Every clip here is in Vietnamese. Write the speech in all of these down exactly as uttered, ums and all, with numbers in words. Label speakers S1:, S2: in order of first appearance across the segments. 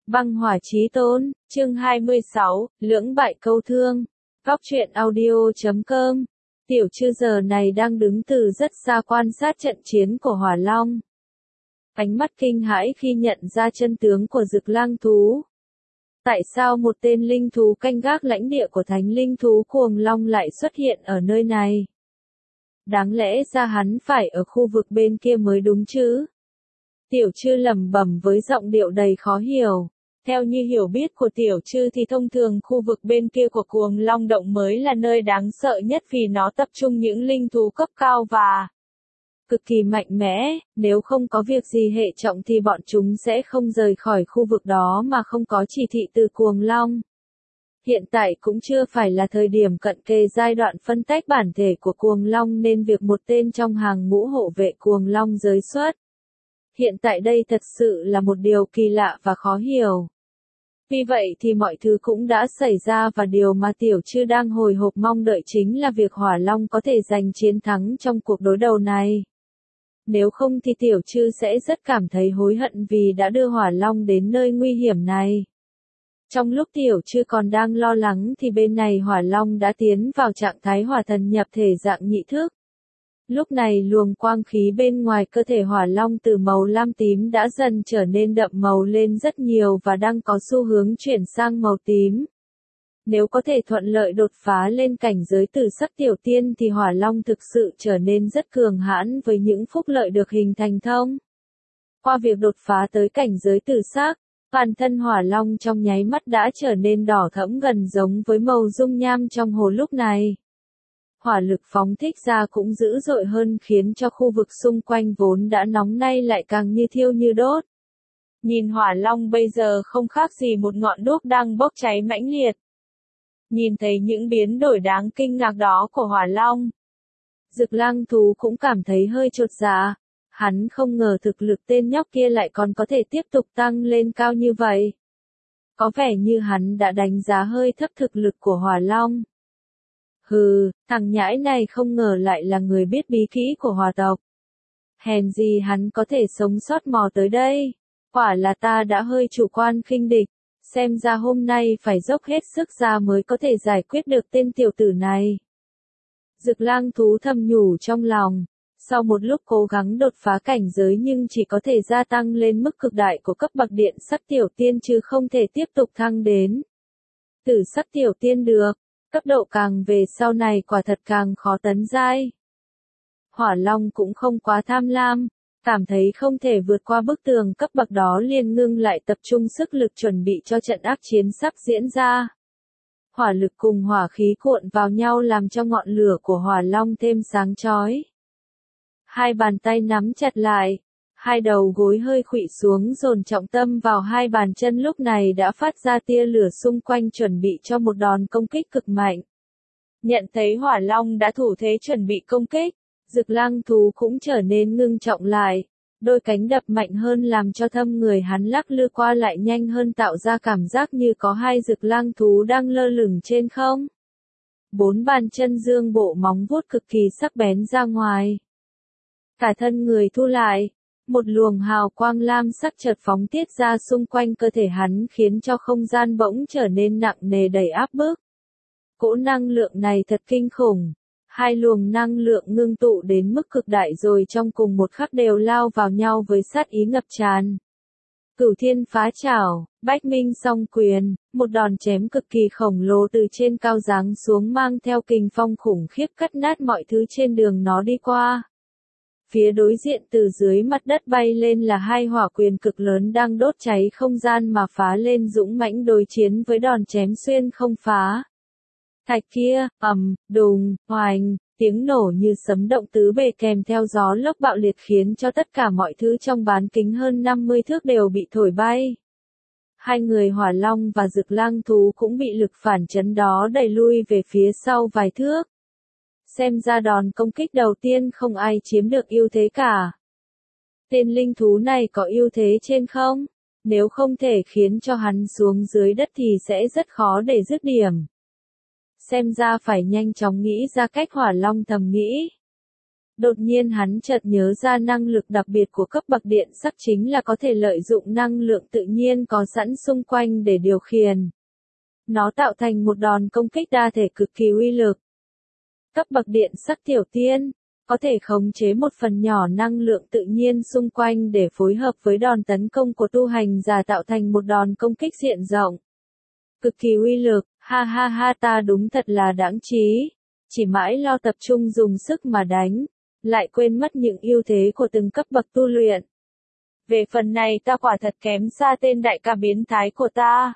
S1: Băng hỏa chí tôn, chương hai mươi sáu, lưỡng bại câu thương. Góc truyện audio chấm com. Tiểu Trư giờ này đang đứng từ rất xa quan sát trận chiến của Hỏa Long. Ánh mắt kinh hãi khi nhận ra chân tướng của Dực Lang thú. Tại sao một tên linh thú canh gác lãnh địa của thánh linh thú Cuồng Long lại xuất hiện ở nơi này? Đáng lẽ ra hắn phải ở khu vực bên kia mới đúng chứ? Tiểu Trư lẩm bẩm với giọng điệu đầy khó hiểu. Theo như hiểu biết của Tiểu Trư thì thông thường khu vực bên kia của Cuồng Long động mới là nơi đáng sợ nhất vì nó tập trung những linh thú cấp cao và cực kỳ mạnh mẽ, nếu không có việc gì hệ trọng thì bọn chúng sẽ không rời khỏi khu vực đó mà không có chỉ thị từ Cuồng Long. Hiện tại cũng chưa phải là thời điểm cận kề giai đoạn phân tách bản thể của Cuồng Long nên việc một tên trong hàng ngũ hộ vệ Cuồng Long giới xuất hiện tại đây thật sự là một điều kỳ lạ và khó hiểu. Vì vậy thì mọi thứ cũng đã xảy ra và điều mà Tiểu Trư đang hồi hộp mong đợi chính là việc Hỏa Long có thể giành chiến thắng trong cuộc đối đầu này. Nếu không thì Tiểu Trư sẽ rất cảm thấy hối hận vì đã đưa Hỏa Long đến nơi nguy hiểm này. Trong lúc Tiểu Trư còn đang lo lắng thì bên này Hỏa Long đã tiến vào trạng thái hỏa thần nhập thể dạng nhị thức. Lúc này luồng quang khí bên ngoài cơ thể Hỏa Long từ màu lam tím đã dần trở nên đậm màu lên rất nhiều và đang có xu hướng chuyển sang màu tím. Nếu có thể thuận lợi đột phá lên cảnh giới tử sắc tiểu tiên thì Hỏa Long thực sự trở nên rất cường hãn với những phúc lợi được hình thành thông qua việc đột phá tới cảnh giới tử sắc, bản thân Hỏa Long trong nháy mắt đã trở nên đỏ thẫm gần giống với màu dung nham trong hồ lúc này. Hỏa lực phóng thích ra cũng dữ dội hơn khiến cho khu vực xung quanh vốn đã nóng nay lại càng như thiêu như đốt. Nhìn Hỏa Long bây giờ không khác gì một ngọn đuốc đang bốc cháy mãnh liệt. Nhìn thấy những biến đổi đáng kinh ngạc đó của Hỏa Long, Dực Lang thú cũng cảm thấy hơi chột dạ. Hắn không ngờ thực lực tên nhóc kia lại còn có thể tiếp tục tăng lên cao như vậy. Có vẻ như hắn đã đánh giá hơi thấp thực lực của Hỏa Long. Hừ, thằng nhãi này không ngờ lại là người biết bí kỹ của hỏa tộc. Hèn gì hắn có thể sống sót mò tới đây. Quả là ta đã hơi chủ quan khinh địch. Xem ra hôm nay phải dốc hết sức ra mới có thể giải quyết được tên tiểu tử này. Dực Lang thú thầm nhủ trong lòng. Sau một lúc cố gắng đột phá cảnh giới nhưng chỉ có thể gia tăng lên mức cực đại của cấp bậc điện sắc tiểu tiên chứ không thể tiếp tục thăng đến tử sắc tiểu tiên được. Cấp độ càng về sau này quả thật càng khó tấn giai. Hỏa Long cũng không quá tham lam, cảm thấy không thể vượt qua bức tường cấp bậc đó liền ngưng lại tập trung sức lực chuẩn bị cho trận ác chiến sắp diễn ra. Hỏa lực cùng hỏa khí cuộn vào nhau làm cho ngọn lửa của Hỏa Long thêm sáng chói. Hai bàn tay nắm chặt lại, hai đầu gối hơi khuỵu xuống dồn trọng tâm vào hai bàn chân lúc này đã phát ra tia lửa xung quanh chuẩn bị cho một đòn công kích cực mạnh. Nhận thấy Hỏa Long đã thủ thế chuẩn bị công kích, Dực Lang thú cũng trở nên ngưng trọng lại, đôi cánh đập mạnh hơn làm cho thâm người hắn lắc lư qua lại nhanh hơn tạo ra cảm giác như có hai Dực Lang thú đang lơ lửng trên không. Bốn bàn chân dương bộ móng vuốt cực kỳ sắc bén ra ngoài. Cả thân người thu lại. Một luồng hào quang lam sắc chợt phóng tiết ra xung quanh cơ thể hắn khiến cho không gian bỗng trở nên nặng nề đầy áp bức. Cỗ năng lượng này thật kinh khủng. Hai luồng năng lượng ngưng tụ đến mức cực đại rồi trong cùng một khắc đều lao vào nhau với sát ý ngập tràn. Cửu thiên phá trảo, bách minh song quyền, một đòn chém cực kỳ khổng lồ từ trên cao giáng xuống mang theo kình phong khủng khiếp cắt nát mọi thứ trên đường nó đi qua. Phía đối diện từ dưới mặt đất bay lên là hai hỏa quyền cực lớn đang đốt cháy không gian mà phá lên dũng mãnh đối chiến với đòn chém xuyên không phá. Thạch kia, ầm, đùng, oành, tiếng nổ như sấm động tứ bề kèm theo gió lốc bạo liệt khiến cho tất cả mọi thứ trong bán kính hơn năm mươi thước đều bị thổi bay. Hai người Hỏa Long và Dực Lang thú cũng bị lực phản chấn đó đẩy lui về phía sau vài thước. Xem ra đòn công kích đầu tiên không ai chiếm được ưu thế cả. Tên linh thú này có ưu thế trên không? Nếu không thể khiến cho hắn xuống dưới đất thì sẽ rất khó để dứt điểm. Xem ra phải nhanh chóng nghĩ ra cách. Hỏa Long thầm nghĩ. Đột nhiên hắn chợt nhớ ra năng lực đặc biệt của cấp bậc điện sắc chính là có thể lợi dụng năng lượng tự nhiên có sẵn xung quanh để điều khiển. Nó tạo thành một đòn công kích đa thể cực kỳ uy lực. Cấp bậc điện sắc tiểu tiên, có thể khống chế một phần nhỏ năng lượng tự nhiên xung quanh để phối hợp với đòn tấn công của tu hành giả tạo thành một đòn công kích diện rộng. Cực kỳ uy lực, ha ha ha ta đúng thật là đãng trí, chỉ mãi lo tập trung dùng sức mà đánh, lại quên mất những ưu thế của từng cấp bậc tu luyện. Về phần này ta quả thật kém xa tên đại ca biến thái của ta.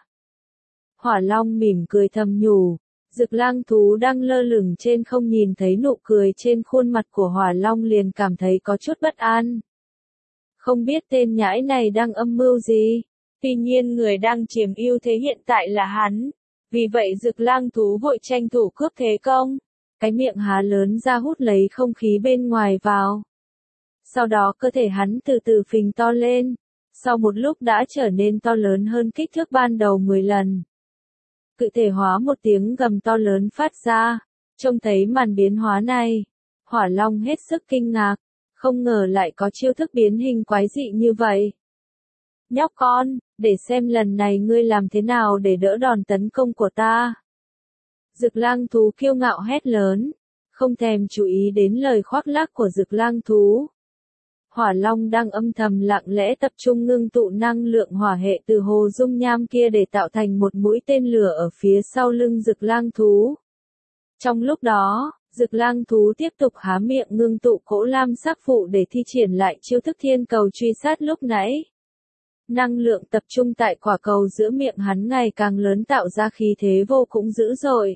S1: Hỏa Long mỉm cười thầm nhủ, Dực Lang thú đang lơ lửng trên không nhìn thấy nụ cười trên khuôn mặt của Hỏa Long liền cảm thấy có chút bất an. Không biết tên nhãi này đang âm mưu gì, tuy nhiên người đang chiếm ưu thế hiện tại là hắn, vì vậy Dực Lang thú vội tranh thủ cướp thế công, cái miệng há lớn ra hút lấy không khí bên ngoài vào. Sau đó cơ thể hắn từ từ phình to lên, sau một lúc đã trở nên to lớn hơn kích thước ban đầu mười lần. Cự thể hóa một tiếng gầm to lớn phát ra, trông thấy màn biến hóa này, Hỏa Long hết sức kinh ngạc, không ngờ lại có chiêu thức biến hình quái dị như vậy. Nhóc con, để xem lần này ngươi làm thế nào để đỡ đòn tấn công của ta. Dực Lang thú kiêu ngạo hét lớn, không thèm chú ý đến lời khoác lác của Dực Lang thú. Hỏa Long đang âm thầm lặng lẽ tập trung ngưng tụ năng lượng hỏa hệ từ hồ dung nham kia để tạo thành một mũi tên lửa ở phía sau lưng Dực Lang thú. Trong lúc đó, Dực Lang thú tiếp tục há miệng ngưng tụ cỗ lam sắc phụ để thi triển lại chiêu thức thiên cầu truy sát lúc nãy. Năng lượng tập trung tại quả cầu giữa miệng hắn ngày càng lớn tạo ra khí thế vô cùng dữ dội.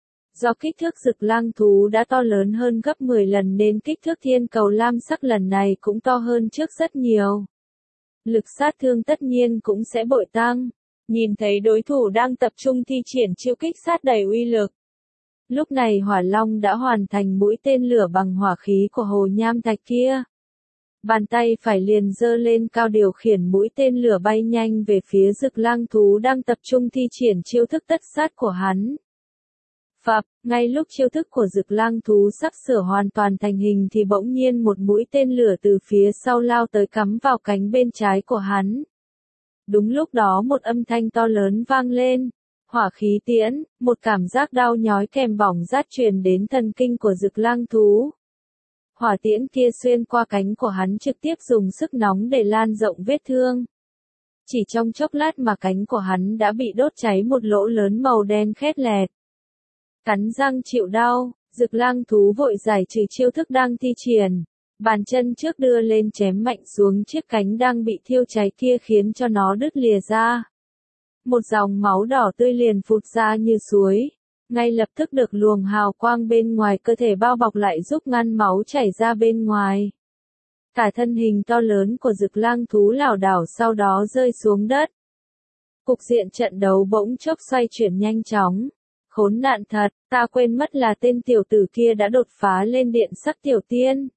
S1: Do kích thước Dực Lang thú đã to lớn hơn gấp mười lần nên kích thước thiên cầu lam sắc lần này cũng to hơn trước rất nhiều. Lực sát thương tất nhiên cũng sẽ bội tăng. Nhìn thấy đối thủ đang tập trung thi triển chiêu kích sát đầy uy lực. Lúc này Hỏa Long đã hoàn thành mũi tên lửa bằng hỏa khí của hồ nham thạch kia. Bàn tay phải liền giơ lên cao điều khiển mũi tên lửa bay nhanh về phía Dực Lang thú đang tập trung thi triển chiêu thức tất sát của hắn. Phập, ngay lúc chiêu thức của Dực Lang thú sắp sửa hoàn toàn thành hình thì bỗng nhiên một mũi tên lửa từ phía sau lao tới cắm vào cánh bên trái của hắn. Đúng lúc đó một âm thanh to lớn vang lên, hỏa khí tiễn, một cảm giác đau nhói kèm bỏng rát truyền đến thần kinh của Dực Lang thú. Hỏa tiễn kia xuyên qua cánh của hắn trực tiếp dùng sức nóng để lan rộng vết thương. Chỉ trong chốc lát mà cánh của hắn đã bị đốt cháy một lỗ lớn màu đen khét lẹt. Cắn răng chịu đau, Dực Lang thú vội giải trừ chiêu thức đang thi triển. Bàn chân trước đưa lên chém mạnh xuống chiếc cánh đang bị thiêu cháy kia khiến cho nó đứt lìa ra. Một dòng máu đỏ tươi liền phụt ra như suối. Ngay lập tức được luồng hào quang bên ngoài cơ thể bao bọc lại giúp ngăn máu chảy ra bên ngoài. Cả thân hình to lớn của Dực Lang thú lảo đảo sau đó rơi xuống đất. Cục diện trận đấu bỗng chốc xoay chuyển nhanh chóng. Khốn nạn thật, ta quên mất là tên tiểu tử kia đã đột phá lên điện sắc tiểu tiên.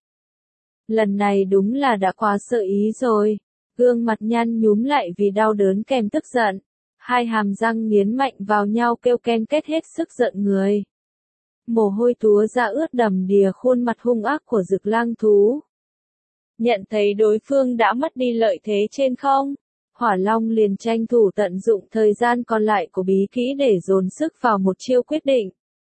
S1: Lần này đúng là đã quá sợ ý rồi. Gương mặt nhăn nhúm lại vì đau đớn kèm tức giận. Hai hàm răng nghiến mạnh vào nhau kêu ken kết hết sức giận người. Mồ hôi túa ra ướt đầm đìa khuôn mặt hung ác của Dực Lang thú. Nhận thấy đối phương đã mất đi lợi thế trên không, Hỏa Long liền tranh thủ tận dụng thời gian còn lại của bí kỹ để dồn sức vào một chiêu quyết định.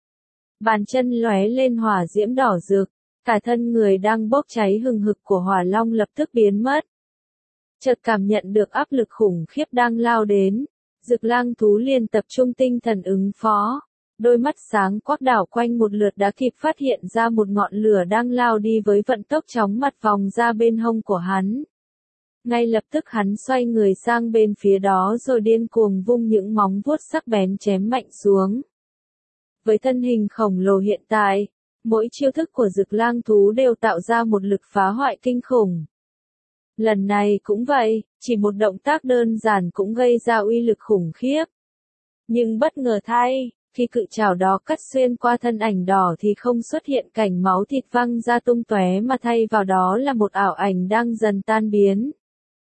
S1: Bàn chân lóe lên hỏa diễm đỏ rực, cả thân người đang bốc cháy hừng hực của Hỏa Long lập tức biến mất. Chợt cảm nhận được áp lực khủng khiếp đang lao đến, Dực Lang thú liền tập trung tinh thần ứng phó. Đôi mắt sáng quắc đảo quanh một lượt đã kịp phát hiện ra một ngọn lửa đang lao đi với vận tốc chóng mặt vòng ra bên hông của hắn. Ngay lập tức hắn xoay người sang bên phía đó rồi điên cuồng vung những móng vuốt sắc bén chém mạnh xuống. Với thân hình khổng lồ hiện tại, mỗi chiêu thức của Dực Lang thú đều tạo ra một lực phá hoại kinh khủng. Lần này cũng vậy, chỉ một động tác đơn giản cũng gây ra uy lực khủng khiếp. Nhưng bất ngờ thay, khi cự trảo đó cắt xuyên qua thân ảnh đỏ thì không xuất hiện cảnh máu thịt văng ra tung tóe mà thay vào đó là một ảo ảnh đang dần tan biến.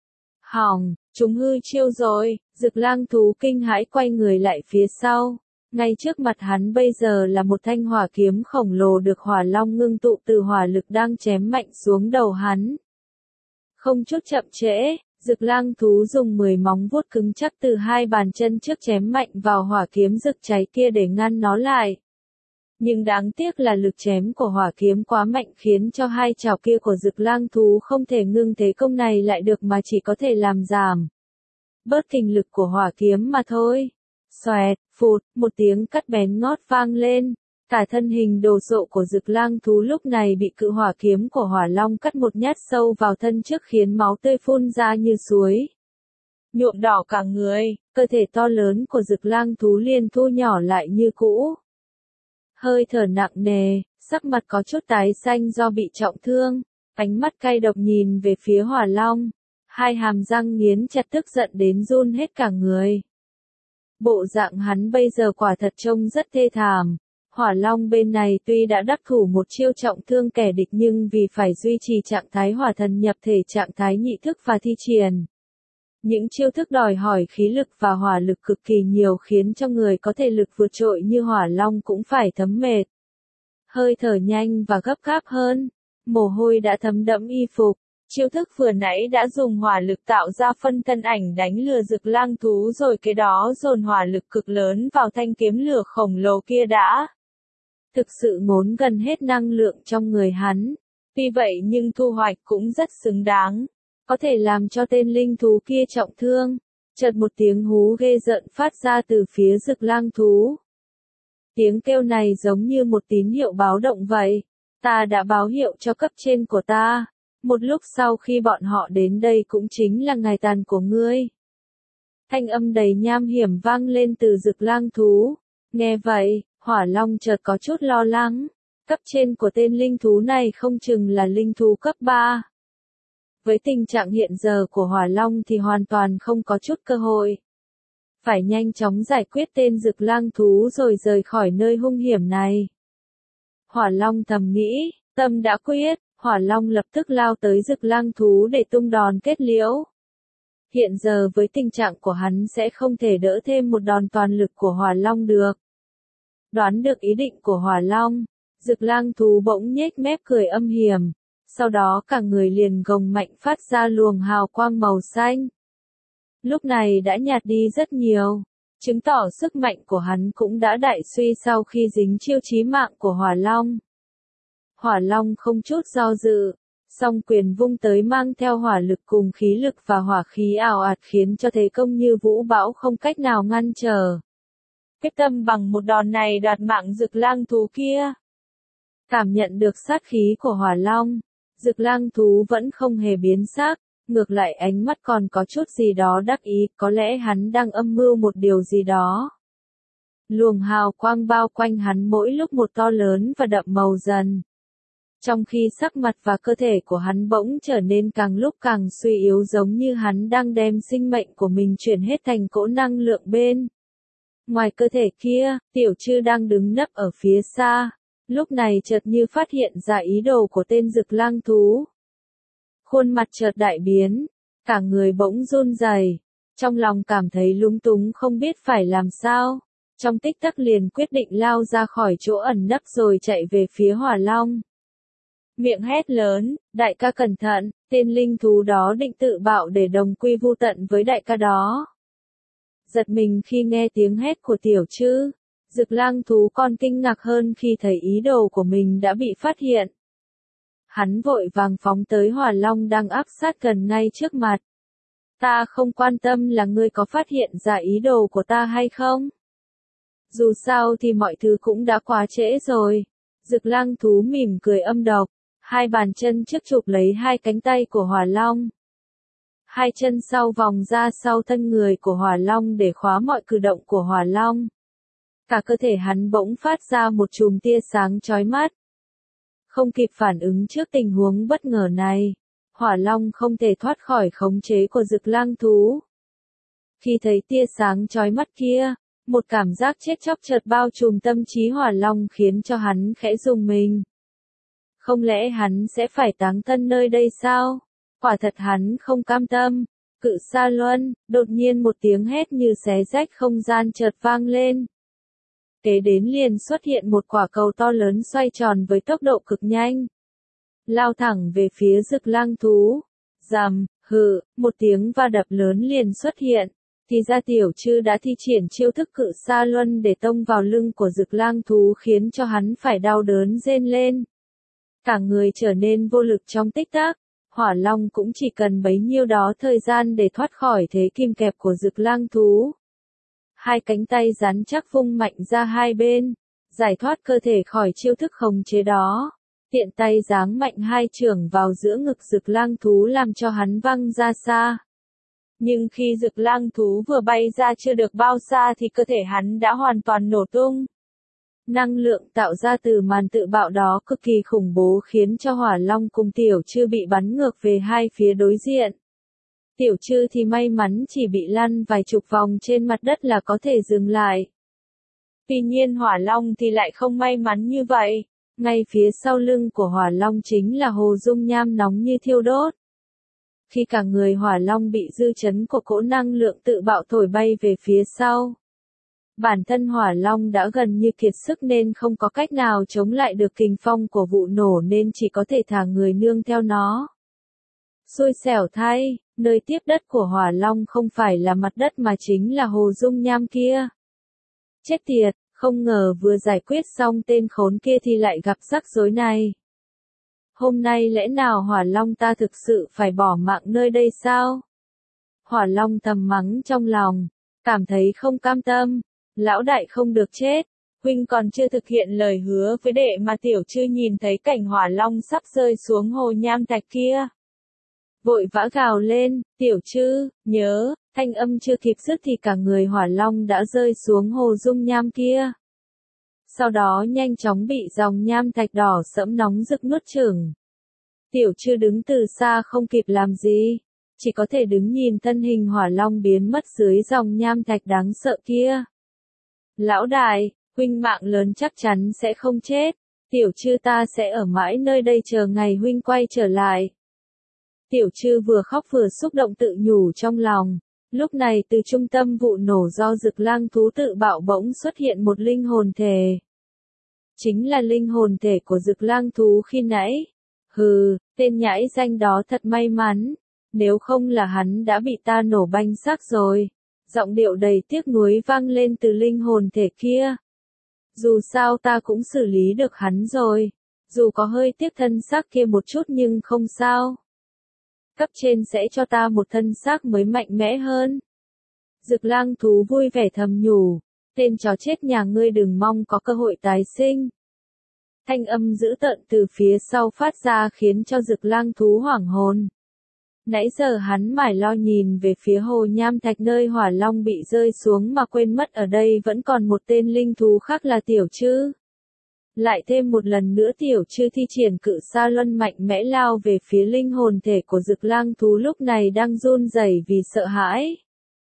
S1: Hỏng, chúng hư chiêu rồi, Dực Lang thú kinh hãi quay người lại phía sau. Ngay trước mặt hắn bây giờ là một thanh hỏa kiếm khổng lồ được hỏa long ngưng tụ từ hỏa lực đang chém mạnh xuống đầu hắn. Không chút chậm trễ, Dực Lang thú dùng mười móng vuốt cứng chắc từ hai bàn chân trước chém mạnh vào hỏa kiếm rực cháy kia để ngăn nó lại. Nhưng đáng tiếc là lực chém của hỏa kiếm quá mạnh khiến cho hai chảo kia của Dực Lang thú không thể ngưng thế công này lại được mà chỉ có thể làm giảm bớt kình lực của hỏa kiếm mà thôi. Xoẹt, phụt, một tiếng cắt bén ngót vang lên. Cả thân hình đồ sộ của Dực Lang thú lúc này bị cự hỏa kiếm của hỏa long cắt một nhát sâu vào thân trước khiến máu tươi phun ra như suối. Nhuộm đỏ cả người, cơ thể to lớn của Dực Lang thú liền thu nhỏ lại như cũ. Hơi thở nặng nề, sắc mặt có chút tái xanh do bị trọng thương, ánh mắt cay độc nhìn về phía hỏa long. Hai hàm răng nghiến chặt tức giận đến run hết cả người. Bộ dạng hắn bây giờ quả thật trông rất thê thảm. Hỏa long bên này tuy đã đắc thủ một chiêu trọng thương kẻ địch nhưng vì phải duy trì trạng thái hỏa thần nhập thể trạng thái nhị thức và thi triển. Những chiêu thức đòi hỏi khí lực và hỏa lực cực kỳ nhiều khiến cho người có thể lực vượt trội như hỏa long cũng phải thấm mệt. Hơi thở nhanh và gấp gáp hơn, mồ hôi đã thấm đẫm y phục. Chiêu thức vừa nãy đã dùng hỏa lực tạo ra phân thân ảnh đánh lừa Dực Lang thú rồi kế đó dồn hỏa lực cực lớn vào thanh kiếm lửa khổng lồ kia đã. Thực sự ngốn gần hết năng lượng trong người hắn. Tuy vậy nhưng thu hoạch cũng rất xứng đáng. Có thể làm cho tên linh thú kia trọng thương. Chợt một tiếng hú ghê rợn phát ra từ phía Dực Lang thú. Tiếng kêu này giống như một tín hiệu báo động vậy. Ta đã báo hiệu cho cấp trên của ta. Một lúc sau khi bọn họ đến đây cũng chính là ngày tàn của ngươi. Thanh âm đầy nham hiểm vang lên từ Dực Lang thú. Nghe vậy, hỏa long chợt có chút lo lắng. Cấp trên của tên linh thú này không chừng là linh thú cấp ba. Với tình trạng hiện giờ của hỏa long thì hoàn toàn không có chút cơ hội. Phải nhanh chóng giải quyết tên Dực Lang thú rồi rời khỏi nơi hung hiểm này. Hỏa long thầm nghĩ, tâm đã quyết. Hỏa long lập tức lao tới Dực Lang thú để tung đòn kết liễu. Hiện giờ với tình trạng của hắn sẽ không thể đỡ thêm một đòn toàn lực của hỏa long được. Đoán được ý định của hỏa long, Dực Lang thú bỗng nhếch mép cười âm hiểm. Sau đó cả người liền gồng mạnh phát ra luồng hào quang màu xanh. Lúc này đã nhạt đi rất nhiều, chứng tỏ sức mạnh của hắn cũng đã đại suy sau khi dính chiêu chí mạng của hỏa long. Hỏa long không chút do dự, song quyền vung tới mang theo hỏa lực cùng khí lực và hỏa khí ào ạt khiến cho thế công như vũ bão không cách nào ngăn trở. Quyết tâm bằng một đòn này đoạt mạng Dực Lang thú kia. Cảm nhận được sát khí của hỏa long, Dực Lang thú vẫn không hề biến sắc, ngược lại ánh mắt còn có chút gì đó đắc ý, có lẽ hắn đang âm mưu một điều gì đó. Luồng hào quang bao quanh hắn mỗi lúc một to lớn và đậm màu dần. Trong khi sắc mặt và cơ thể của hắn bỗng trở nên càng lúc càng suy yếu giống như hắn đang đem sinh mệnh của mình chuyển hết thành cỗ năng lượng bên. Ngoài cơ thể kia, Tiểu Trư đang đứng nấp ở phía xa, lúc này chợt như phát hiện ra ý đồ của tên Dực Lang thú. Khuôn mặt chợt đại biến, cả người bỗng run rẩy, trong lòng cảm thấy lúng túng không biết phải làm sao. Trong tích tắc liền quyết định lao ra khỏi chỗ ẩn nấp rồi chạy về phía hỏa long. Miệng hét lớn, đại ca cẩn thận, tên linh thú đó định tự bạo để đồng quy vu tận với đại ca đó. Giật mình khi nghe tiếng hét của Tiểu Trư, Dực Lang thú còn kinh ngạc hơn khi thấy ý đồ của mình đã bị phát hiện. Hắn vội vàng phóng tới hỏa long đang áp sát gần ngay trước mặt. Ta không quan tâm là ngươi có phát hiện ra ý đồ của ta hay không. Dù sao thì mọi thứ cũng đã quá trễ rồi. Dực Lang thú mỉm cười âm độc, hai bàn chân trước chụp lấy hai cánh tay của hỏa long. Hai chân sau vòng ra sau thân người của hỏa long để khóa mọi cử động của hỏa long. Cả cơ thể hắn bỗng phát ra một chùm tia sáng chói mắt. Không kịp phản ứng trước tình huống bất ngờ này, hỏa long không thể thoát khỏi khống chế của Dực Lang thú. Khi thấy tia sáng chói mắt kia, một cảm giác chết chóc chợt bao trùm tâm trí hỏa long khiến cho hắn khẽ rùng mình. Không lẽ hắn sẽ phải táng thân nơi đây sao? Quả thật hắn không cam tâm. Cự Sa Luân, đột nhiên một tiếng hét như xé rách không gian chợt vang lên. kế đến liền xuất hiện một quả cầu to lớn xoay tròn với tốc độ cực nhanh. Lao thẳng về phía Dực Lang thú. Rầm, hừ, một tiếng va đập lớn liền xuất hiện. Thì ra tiểu trư đã thi triển chiêu thức cự sa luân để tông vào lưng của Dực Lang thú khiến cho hắn phải đau đớn rên lên. Cả người trở nên vô lực trong tích tắc. Hỏa Long cũng chỉ cần bấy nhiêu đó thời gian để thoát khỏi thế kim kẹp của Dực Lang thú. Hai cánh tay rắn chắc vung mạnh ra hai bên, giải thoát cơ thể khỏi chiêu thức khống chế đó. Tiện tay giáng mạnh hai chưởng vào giữa ngực Dực Lang thú làm cho hắn văng ra xa. Nhưng khi Dực Lang thú vừa bay ra chưa được bao xa thì cơ thể hắn đã hoàn toàn nổ tung. Năng lượng tạo ra từ màn tự bạo đó cực kỳ khủng bố khiến cho Hỏa Long cùng Tiểu Trư bị bắn ngược về hai phía đối diện. Tiểu Trư thì may mắn chỉ bị lăn vài chục vòng trên mặt đất là có thể dừng lại. Tuy nhiên Hỏa Long thì lại không may mắn như vậy. Ngay phía sau lưng của Hỏa Long chính là hồ dung nham nóng như thiêu đốt. Khi cả người Hỏa Long bị dư chấn của cỗ năng lượng tự bạo thổi bay về phía sau. Bản thân Hỏa Long đã gần như kiệt sức nên không có cách nào chống lại được kình phong của vụ nổ nên chỉ có thể thả người nương theo nó. Xui xẻo thay, nơi tiếp đất của Hỏa Long không phải là mặt đất mà chính là hồ dung nham kia. Chết tiệt, không ngờ vừa giải quyết xong tên khốn kia thì lại gặp rắc rối này. Hôm nay lẽ nào Hỏa Long ta thực sự phải bỏ mạng nơi đây sao? Hỏa Long thầm mắng trong lòng, cảm thấy không cam tâm. Lão đại không được chết, huynh còn chưa thực hiện lời hứa với đệ mà Tiểu Trư nhìn thấy cảnh Hỏa Long sắp rơi xuống hồ nham thạch kia. Vội vã gào lên, Tiểu Trư, nhớ, thanh âm chưa kịp dứt thì cả người Hỏa Long đã rơi xuống hồ dung nham kia. Sau đó nhanh chóng bị dòng nham thạch đỏ sẫm nóng rực nuốt chửng. Tiểu Trư đứng từ xa không kịp làm gì, chỉ có thể đứng nhìn thân hình Hỏa Long biến mất dưới dòng nham thạch đáng sợ kia. Lão đại, huynh mạng lớn chắc chắn sẽ không chết, Tiểu Trư ta sẽ ở mãi nơi đây chờ ngày huynh quay trở lại. Tiểu Trư vừa khóc vừa xúc động tự nhủ trong lòng, lúc này từ trung tâm vụ nổ do Dực Lang thú tự bạo bỗng xuất hiện một linh hồn thể. Chính là linh hồn thể của Dực Lang thú khi nãy. Hừ, tên nhãi danh đó thật may mắn, nếu không là hắn đã bị ta nổ banh xác rồi. Giọng điệu đầy tiếc nuối vang lên từ linh hồn thể kia. Dù sao ta cũng xử lý được hắn rồi. Dù có hơi tiếc thân xác kia một chút nhưng không sao. Cấp trên sẽ cho ta một thân xác mới mạnh mẽ hơn. Dực Lang thú vui vẻ thầm nhủ. Tên chó chết nhà ngươi đừng mong có cơ hội tái sinh. Thanh âm dữ tợn từ phía sau phát ra khiến cho Dực Lang thú hoảng hồn. Nãy giờ hắn mải lo nhìn về phía hồ nham thạch nơi Hỏa Long bị rơi xuống mà quên mất ở đây vẫn còn một tên linh thú khác là Tiểu Trư. Lại thêm một lần nữa Tiểu Trư thi triển cự sa luân mạnh mẽ lao về phía linh hồn thể của Dực Lang thú lúc này đang run rẩy vì sợ hãi.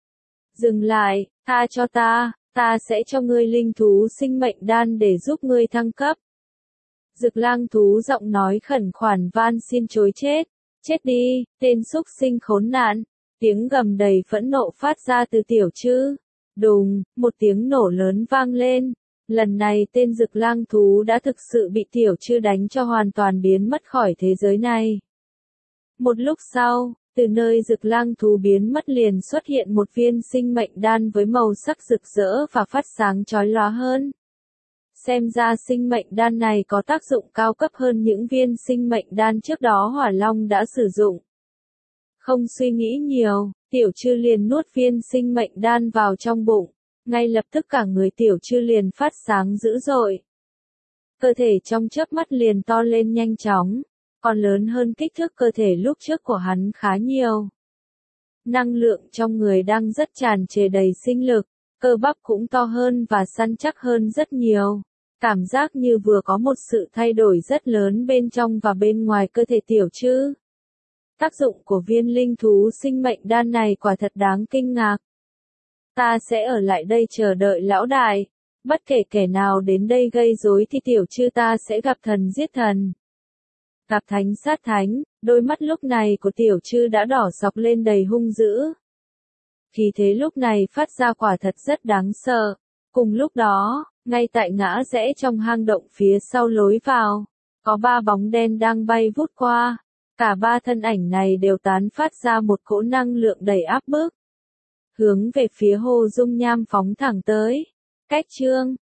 S1: Dừng lại, tha cho ta, ta sẽ cho ngươi linh thú sinh mệnh đan để giúp ngươi thăng cấp. Dực Lang thú giọng nói khẩn khoản van xin chối chết. Chết đi, tên xúc sinh khốn nạn. Tiếng gầm đầy phẫn nộ phát ra từ Tiểu Trư. Đùng, một tiếng nổ lớn vang lên. Lần này tên Dực Lang thú đã thực sự bị Tiểu Trư đánh cho hoàn toàn biến mất khỏi thế giới này. Một lúc sau, từ nơi Dực Lang thú biến mất liền xuất hiện một viên sinh mệnh đan với màu sắc rực rỡ và phát sáng chói lóa hơn. Xem ra sinh mệnh đan này có tác dụng cao cấp hơn những viên sinh mệnh đan trước đó Hỏa Long đã sử dụng. Không suy nghĩ nhiều, Tiểu Trư liền nuốt viên sinh mệnh đan vào trong bụng. Ngay lập tức cả người Tiểu Trư liền phát sáng dữ dội. Cơ thể trong chớp mắt liền to lên nhanh chóng, còn lớn hơn kích thước cơ thể lúc trước của hắn khá nhiều. Năng lượng trong người đang rất tràn trề đầy sinh lực, cơ bắp cũng to hơn và săn chắc hơn rất nhiều. Cảm giác như vừa có một sự thay đổi rất lớn bên trong và bên ngoài cơ thể Tiểu Trư. Tác dụng của viên linh thú sinh mệnh đan này quả thật đáng kinh ngạc. Ta sẽ ở lại đây chờ đợi lão đại. Bất kể kẻ nào đến đây gây rối thì Tiểu Trư ta sẽ gặp thần giết thần. Gặp thánh sát thánh, đôi mắt lúc này của Tiểu Trư đã đỏ sọc lên đầy hung dữ. Khí thế lúc này phát ra quả thật rất đáng sợ. Cùng lúc đó, Ngay tại ngã rẽ trong hang động phía sau lối vào, có ba bóng đen đang bay vút qua. Cả ba thân ảnh này đều tán phát ra một cỗ năng lượng đầy áp bức, hướng về phía Hồ Dung Nham phóng thẳng tới. Cách chương